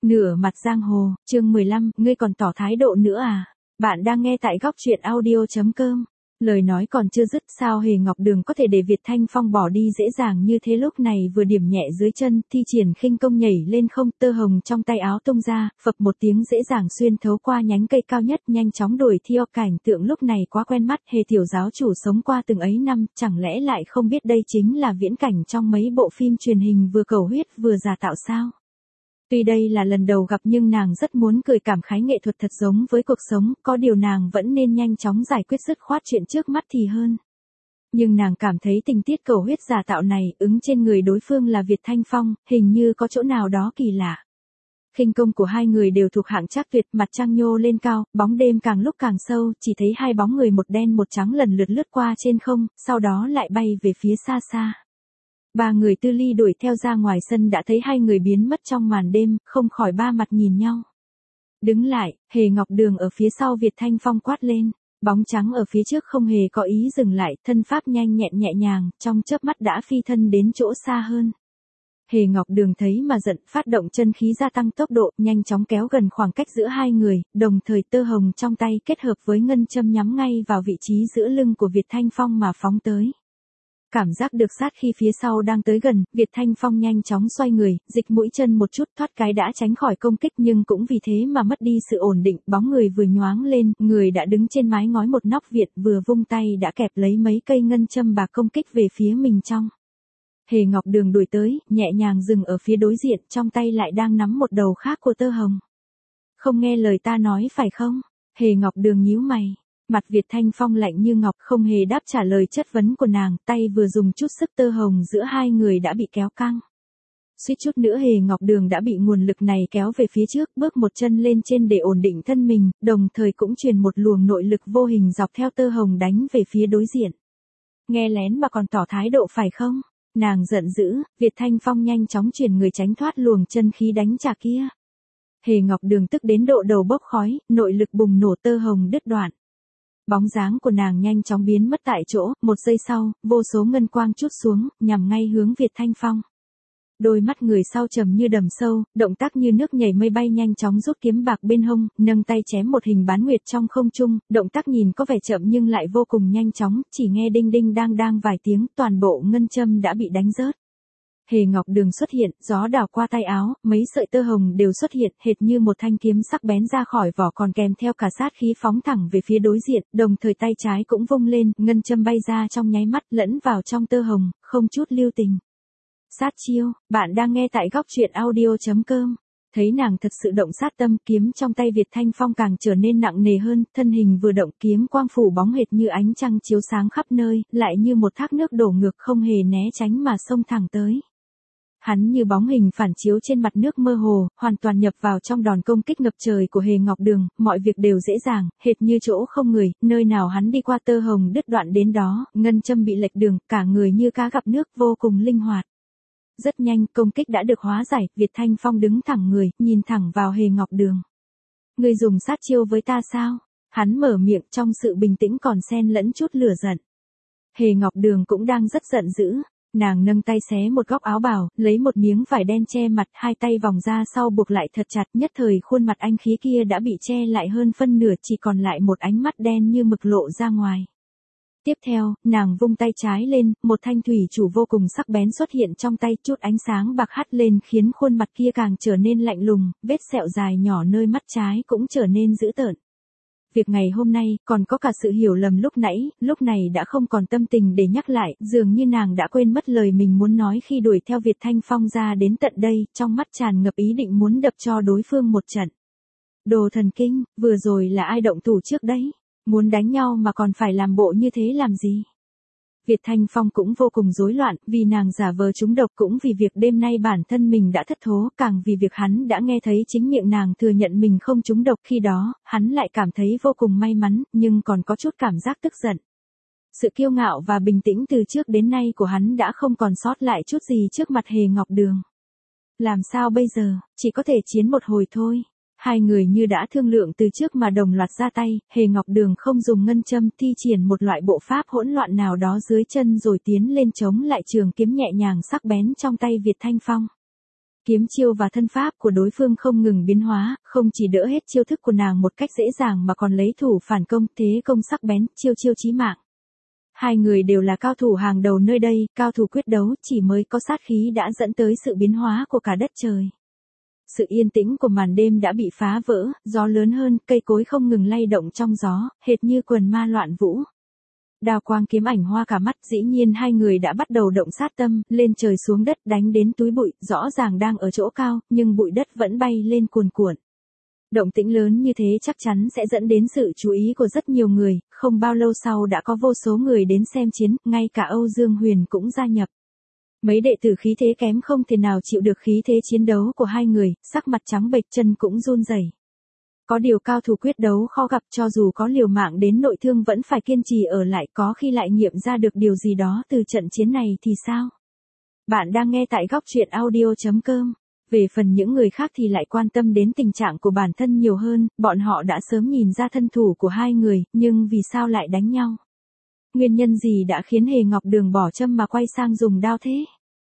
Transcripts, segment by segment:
Nửa mặt giang hồ, chương 15, ngươi còn tỏ thái độ nữa à? Bạn đang nghe tại góc truyện audio.com. Lời nói còn chưa dứt, sao Hề Ngọc Đường có thể để Việt Thanh Phong bỏ đi dễ dàng như thế. Lúc này vừa điểm nhẹ dưới chân, thi triển khinh công nhảy lên không, tơ hồng trong tay áo tung ra, phập một tiếng dễ dàng xuyên thấu qua nhánh cây cao nhất, nhanh chóng đuổi theo. Cảnh tượng lúc này quá quen mắt. Hề tiểu giáo chủ sống qua từng ấy năm, chẳng lẽ lại không biết đây chính là viễn cảnh trong mấy bộ phim truyền hình vừa cầu huyết vừa giả tạo sao? Tuy đây là lần đầu gặp nhưng nàng rất muốn cười, cảm khái nghệ thuật thật giống với cuộc sống, có điều nàng vẫn nên nhanh chóng giải quyết dứt khoát chuyện trước mắt thì hơn. Nhưng nàng cảm thấy tình tiết cầu huyết giả tạo này, ứng trên người đối phương là Việt Thanh Phong, hình như có chỗ nào đó kỳ lạ. Khinh công của hai người đều thuộc hạng chắc tuyệt, mặt trăng nhô lên cao, bóng đêm càng lúc càng sâu, chỉ thấy hai bóng người một đen một trắng lần lượt lướt qua trên không, sau đó lại bay về phía xa xa. Ba người Tư Ly đuổi theo ra ngoài sân đã thấy hai người biến mất trong màn đêm, không khỏi ba mặt nhìn nhau. Đứng lại, Hề Ngọc Đường ở phía sau Việt Thanh Phong quát lên, bóng trắng ở phía trước không hề có ý dừng lại, thân pháp nhanh nhẹn nhẹ nhàng, trong chớp mắt đã phi thân đến chỗ xa hơn. Hề Ngọc Đường thấy mà giận, phát động chân khí gia tăng tốc độ, nhanh chóng kéo gần khoảng cách giữa hai người, đồng thời tơ hồng trong tay kết hợp với ngân châm nhắm ngay vào vị trí giữa lưng của Việt Thanh Phong mà phóng tới. Cảm giác được sát khi phía sau đang tới gần, Việt Thanh Phong nhanh chóng xoay người, dịch mũi chân một chút, thoát cái đã tránh khỏi công kích, nhưng cũng vì thế mà mất đi sự ổn định, bóng người vừa nhoáng lên, người đã đứng trên mái ngói một nóc viện, vừa vung tay đã kẹp lấy mấy cây ngân châm bạc công kích về phía mình trong. Hề Ngọc Đường đuổi tới, nhẹ nhàng dừng ở phía đối diện, trong tay lại đang nắm một đầu khác của tơ hồng. Không nghe lời ta nói phải không? Hề Ngọc Đường nhíu mày. Mặt Việt Thanh Phong lạnh như ngọc, không hề đáp trả lời chất vấn của nàng, tay vừa dùng chút sức, tơ hồng giữa hai người đã bị kéo căng. Suýt chút nữa Hề Ngọc Đường đã bị nguồn lực này kéo về phía trước, bước một chân lên trên để ổn định thân mình, đồng thời cũng truyền một luồng nội lực vô hình dọc theo tơ hồng đánh về phía đối diện. Nghe lén mà còn tỏ thái độ phải không? Nàng giận dữ, Việt Thanh Phong nhanh chóng chuyển người tránh thoát luồng chân khí đánh trả kia. Hề Ngọc Đường tức đến độ đầu bốc khói, nội lực bùng nổ, tơ hồng đứt đoạn. Bóng dáng của nàng nhanh chóng biến mất tại chỗ, một giây sau, vô số ngân quang trút xuống, nhằm ngay hướng Việt Thanh Phong. Đôi mắt người sau trầm như đầm sâu, động tác như nước nhảy mây bay, nhanh chóng rút kiếm bạc bên hông, nâng tay chém một hình bán nguyệt trong không trung, động tác nhìn có vẻ chậm nhưng lại vô cùng nhanh chóng, chỉ nghe đinh đinh đang đang vài tiếng, toàn bộ ngân châm đã bị đánh rớt. Hề Ngọc Đường xuất hiện, gió đảo qua tay áo, mấy sợi tơ hồng đều xuất hiện, hệt như một thanh kiếm sắc bén ra khỏi vỏ, còn kèm theo cả sát khí phóng thẳng về phía đối diện, đồng thời tay trái cũng vung lên, ngân châm bay ra trong nháy mắt, lẫn vào trong tơ hồng, không chút lưu tình. Sát chiêu, bạn đang nghe tại góc truyện audio.com. Thấy nàng thật sự động sát tâm, kiếm trong tay Việt Thanh Phong càng trở nên nặng nề hơn, thân hình vừa động, kiếm quang phủ bóng hệt như ánh trăng chiếu sáng khắp nơi, lại như một thác nước đổ ngược, không hề né tránh mà xông thẳng tới. Hắn như bóng hình phản chiếu trên mặt nước mơ hồ, hoàn toàn nhập vào trong đòn công kích ngập trời của Hề Ngọc Đường, mọi việc đều dễ dàng, hệt như chỗ không người, nơi nào hắn đi qua tơ hồng đứt đoạn đến đó, ngân châm bị lệch đường, cả người như cá gặp nước, vô cùng linh hoạt. Rất nhanh, công kích đã được hóa giải, Việt Thanh Phong đứng thẳng người, nhìn thẳng vào Hề Ngọc Đường. Ngươi dùng sát chiêu với ta sao? Hắn mở miệng, trong sự bình tĩnh còn xen lẫn chút lửa giận. Hề Ngọc Đường cũng đang rất giận dữ. Nàng nâng tay xé một góc áo bào, lấy một miếng vải đen che mặt, hai tay vòng ra sau buộc lại thật chặt, nhất thời khuôn mặt anh khí kia đã bị che lại hơn phân nửa, chỉ còn lại một ánh mắt đen như mực lộ ra ngoài. Tiếp theo, nàng vung tay trái lên, một thanh thủy chủ vô cùng sắc bén xuất hiện trong tay, chút ánh sáng bạc hắt lên khiến khuôn mặt kia càng trở nên lạnh lùng, vết sẹo dài nhỏ nơi mắt trái cũng trở nên dữ tợn. Việc ngày hôm nay, còn có cả sự hiểu lầm lúc này đã không còn tâm tình để nhắc lại, dường như nàng đã quên mất lời mình muốn nói khi đuổi theo Việt Thanh Phong ra đến tận đây, trong mắt tràn ngập ý định muốn đập cho đối phương một trận. Đồ thần kinh, vừa rồi là ai động thủ trước đấy? Muốn đánh nhau mà còn phải làm bộ như thế làm gì? Việt Thanh Phong cũng vô cùng rối loạn, vì nàng giả vờ trúng độc, cũng vì việc đêm nay bản thân mình đã thất thố, càng vì việc hắn đã nghe thấy chính miệng nàng thừa nhận mình không trúng độc, khi đó, hắn lại cảm thấy vô cùng may mắn, nhưng còn có chút cảm giác tức giận. Sự kiêu ngạo và bình tĩnh từ trước đến nay của hắn đã không còn sót lại chút gì trước mặt Hề Ngọc Đường. Làm sao bây giờ, chỉ có thể chiến một hồi thôi. Hai người như đã thương lượng từ trước mà đồng loạt ra tay, Hề Ngọc Đường không dùng ngân châm, thi triển một loại bộ pháp hỗn loạn nào đó dưới chân rồi tiến lên chống lại trường kiếm nhẹ nhàng sắc bén trong tay Việt Thanh Phong. Kiếm chiêu và thân pháp của đối phương không ngừng biến hóa, không chỉ đỡ hết chiêu thức của nàng một cách dễ dàng mà còn lấy thủ phản công, thế công sắc bén, chiêu chiêu chí mạng. Hai người đều là cao thủ hàng đầu nơi đây, cao thủ quyết đấu, chỉ mới có sát khí đã dẫn tới sự biến hóa của cả đất trời. Sự yên tĩnh của màn đêm đã bị phá vỡ, gió lớn hơn, cây cối không ngừng lay động trong gió, hệt như quần ma loạn vũ. Đao quang kiếm ảnh hoa cả mắt, dĩ nhiên hai người đã bắt đầu động sát tâm, lên trời xuống đất đánh đến túi bụi, rõ ràng đang ở chỗ cao, nhưng bụi đất vẫn bay lên cuồn cuộn. Động tĩnh lớn như thế chắc chắn sẽ dẫn đến sự chú ý của rất nhiều người, không bao lâu sau đã có vô số người đến xem chiến, ngay cả Âu Dương Huyền cũng gia nhập. Mấy đệ tử khí thế kém không thể nào chịu được khí thế chiến đấu của hai người, sắc mặt trắng bệch, chân cũng run rẩy. Có điều cao thủ quyết đấu khó gặp, cho dù có liều mạng đến nội thương vẫn phải kiên trì ở lại, có khi lại nghiệm ra được điều gì đó từ trận chiến này thì sao? Bạn đang nghe tại góc truyện audio.com. Về phần những người khác thì lại quan tâm đến tình trạng của bản thân nhiều hơn, bọn họ đã sớm nhìn ra thân thủ của hai người, nhưng vì sao lại đánh nhau? Nguyên nhân gì đã khiến Hề Ngọc Đường bỏ châm mà quay sang dùng đao thế?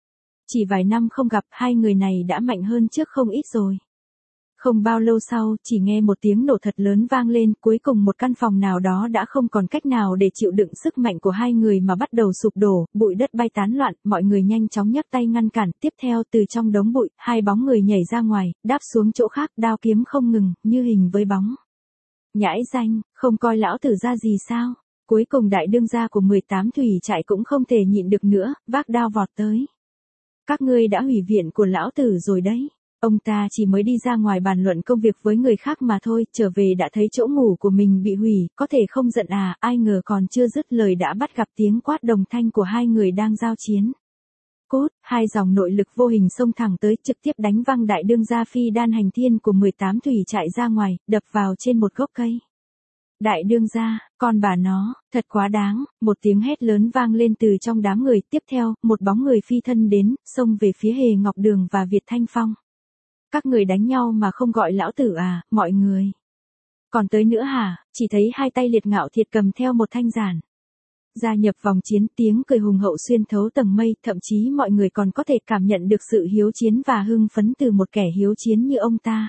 Chỉ vài năm không gặp, hai người này đã mạnh hơn trước không ít rồi. Không bao lâu sau, chỉ nghe một tiếng nổ thật lớn vang lên, cuối cùng một căn phòng nào đó đã không còn cách nào để chịu đựng sức mạnh của hai người mà bắt đầu sụp đổ, bụi đất bay tán loạn, mọi người nhanh chóng nhấc tay ngăn cản, tiếp theo từ trong đống bụi, hai bóng người nhảy ra ngoài, đáp xuống chỗ khác, đao kiếm không ngừng, như hình với bóng. Nhãi danh, không coi lão tử ra gì sao? Cuối cùng đại đương gia của 18 thủy trại cũng không thể nhịn được nữa, vác đao vọt tới. Các ngươi đã hủy viện của lão tử rồi đấy. Ông ta chỉ mới đi ra ngoài bàn luận công việc với người khác mà thôi, trở về đã thấy chỗ ngủ của mình bị hủy, có thể không giận à, ai ngờ còn chưa dứt lời đã bắt gặp tiếng quát đồng thanh của hai người đang giao chiến. Cốt, hai dòng nội lực vô hình xông thẳng tới, trực tiếp đánh văng đại đương gia phi đan hành thiên của 18 thủy trại ra ngoài, đập vào trên một gốc cây. Đại đương gia, con bà nó, thật quá đáng, một tiếng hét lớn vang lên từ trong đám người, tiếp theo, một bóng người phi thân đến, xông về phía Hề Ngọc Đường và Việt Thanh Phong. Các người đánh nhau mà không gọi lão tử à, mọi người. Còn tới nữa hả, chỉ thấy hai tay Liệt Ngạo Thiệt cầm theo một thanh giản. Gia nhập vòng chiến, tiếng cười hùng hậu xuyên thấu tầng mây, thậm chí mọi người còn có thể cảm nhận được sự hiếu chiến và hưng phấn từ một kẻ hiếu chiến như ông ta.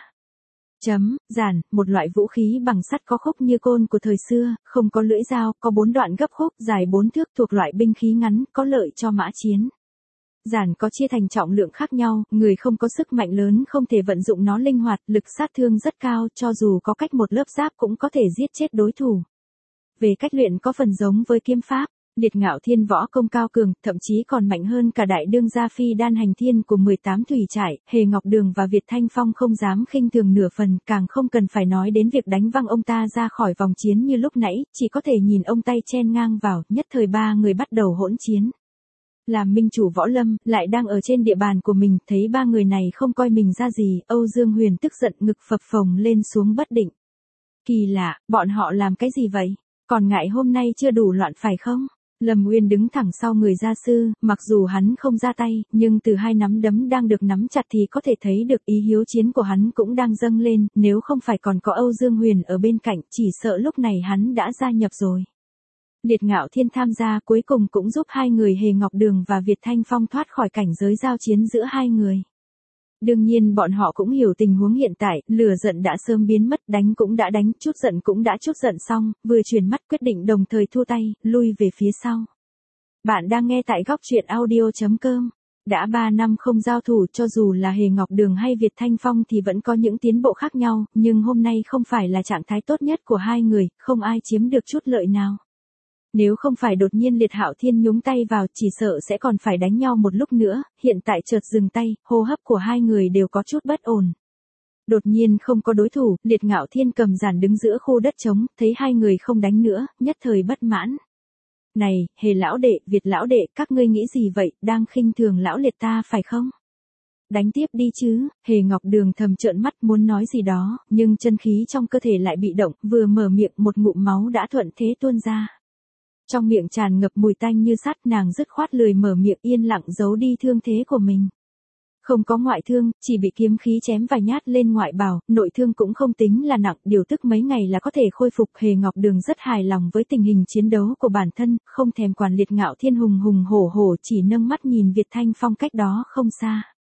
Giản, một loại vũ khí bằng sắt có khúc như côn của thời xưa, không có lưỡi dao, có 4 đoạn gấp khúc, dài 4 thước, thuộc loại binh khí ngắn, có lợi cho mã chiến. Giản có chia thành trọng lượng khác nhau, người không có sức mạnh lớn không thể vận dụng nó linh hoạt, lực sát thương rất cao, cho dù có cách một lớp giáp cũng có thể giết chết đối thủ. Về cách luyện có phần giống với kiếm pháp, Liệt Ngạo Thiên võ công cao cường, thậm chí còn mạnh hơn cả đại đương gia phi đan hành thiên của 18 thủy trại, Hề Ngọc Đường và Việt Thanh Phong không dám khinh thường nửa phần, càng không cần phải nói đến việc đánh văng ông ta ra khỏi vòng chiến như lúc nãy, chỉ có thể nhìn ông tay chen ngang vào, nhất thời ba người bắt đầu hỗn chiến. Làm minh chủ võ lâm, lại đang ở trên địa bàn của mình, thấy ba người này không coi mình ra gì, Âu Dương Huyền tức giận, ngực phập phồng lên xuống bất định. Kỳ lạ, bọn họ làm cái gì vậy? Còn ngại hôm nay chưa đủ loạn phải không? Lâm Uyên đứng thẳng sau người gia sư, mặc dù hắn không ra tay, nhưng từ hai nắm đấm đang được nắm chặt thì có thể thấy được ý hiếu chiến của hắn cũng đang dâng lên, nếu không phải còn có Âu Dương Huyền ở bên cạnh, chỉ sợ lúc này hắn đã gia nhập rồi. Liệt Ngạo Thiên tham gia cuối cùng cũng giúp hai người Hề Ngọc Đường và Việt Thanh Phong thoát khỏi cảnh giới giao chiến giữa hai người. Đương nhiên bọn họ cũng hiểu tình huống hiện tại, lửa giận đã sớm biến mất, đánh cũng đã đánh, chút giận cũng đã chút giận xong, vừa chuyển mắt quyết định đồng thời thua tay, lui về phía sau. Bạn đang nghe tại góc truyện audio.com. Đã 3 năm không giao thủ, cho dù là Hề Ngọc Đường hay Việt Thanh Phong thì vẫn có những tiến bộ khác nhau, nhưng hôm nay không phải là trạng thái tốt nhất của hai người, không ai chiếm được chút lợi nào. Nếu không phải đột nhiên Liệt Hạo Thiên nhúng tay vào, chỉ sợ sẽ còn phải đánh nhau một lúc nữa, hiện tại chợt dừng tay, hô hấp của hai người đều có chút bất ổn. Đột nhiên không có đối thủ, Liệt Ngạo Thiên cầm giản đứng giữa khu đất trống, thấy hai người không đánh nữa, nhất thời bất mãn. Này, Hề lão đệ, Việt lão đệ, các ngươi nghĩ gì vậy, đang khinh thường lão Liệt ta phải không? Đánh tiếp đi chứ, Hề Ngọc Đường thầm trợn mắt muốn nói gì đó, nhưng chân khí trong cơ thể lại bị động, vừa mở miệng một ngụm máu đã thuận thế tuôn ra. Trong miệng tràn ngập mùi tanh như sắt, nàng dứt khoát lười mở miệng, yên lặng giấu đi thương thế của mình. Không có ngoại thương, chỉ bị kiếm khí chém vài nhát lên ngoại bào, nội thương cũng không tính là nặng, điều tức mấy ngày là có thể khôi phục. Hề Ngọc Đường rất hài lòng với tình hình chiến đấu của bản thân, không thèm quản Liệt Ngạo Thiên hùng hùng hổ hổ, chỉ nâng mắt nhìn Việt Thanh Phong cách đó không xa.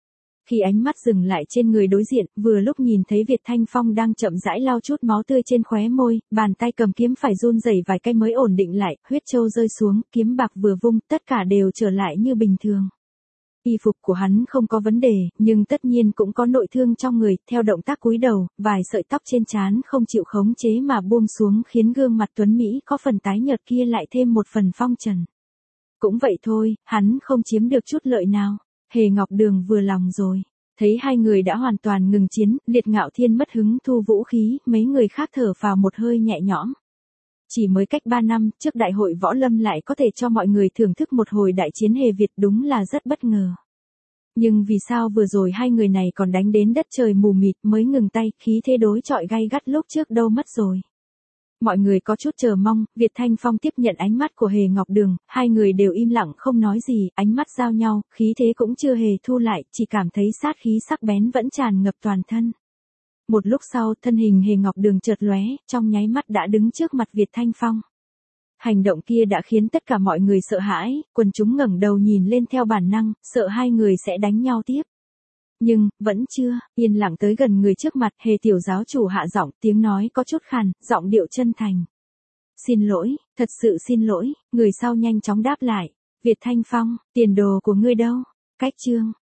Khi ánh mắt dừng lại trên người đối diện, vừa lúc nhìn thấy Việt Thanh Phong đang chậm rãi lau chút máu tươi trên khóe môi, bàn tay cầm kiếm phải run rẩy vài cái mới ổn định lại, huyết châu rơi xuống, kiếm bạc vừa vung, tất cả đều trở lại như bình thường. Y phục của hắn không có vấn đề, nhưng tất nhiên cũng có nội thương trong người, theo động tác cúi đầu, vài sợi tóc trên trán không chịu khống chế mà buông xuống khiến gương mặt tuấn Mỹ có phần tái nhợt kia lại thêm một phần phong trần. Cũng vậy thôi, hắn không chiếm được chút lợi nào. Hề Ngọc Đường vừa lòng rồi. Thấy hai người đã hoàn toàn ngừng chiến, Liệt Ngạo Thiên mất hứng thu vũ khí, mấy người khác thở phào một hơi nhẹ nhõm. Chỉ mới cách 3 năm, trước đại hội võ lâm lại có thể cho mọi người thưởng thức một hồi đại chiến hề Việt đúng là rất bất ngờ. Nhưng vì sao vừa rồi hai người này còn đánh đến đất trời mù mịt mới ngừng tay, khí thế đối chọi gay gắt lúc trước đâu mất rồi. Mọi người có chút chờ mong, Việt Thanh Phong tiếp nhận ánh mắt của Hề Ngọc Đường, hai người đều im lặng không nói gì, ánh mắt giao nhau, khí thế cũng chưa hề thu lại, chỉ cảm thấy sát khí sắc bén vẫn tràn ngập toàn thân. Một lúc sau, thân hình Hề Ngọc Đường chợt lóe, trong nháy mắt đã đứng trước mặt Việt Thanh Phong. Hành động kia đã khiến tất cả mọi người sợ hãi, quần chúng ngẩng đầu nhìn lên theo bản năng, sợ hai người sẽ đánh nhau tiếp. Nhưng, vẫn chưa, yên lặng tới gần người trước mặt, Hề tiểu giáo chủ hạ giọng, tiếng nói có chút khàn, giọng điệu chân thành. Xin lỗi, thật sự xin lỗi, người sau nhanh chóng đáp lại. Việt Thanh Phong, tiền đồ của ngươi đâu? Cách chương.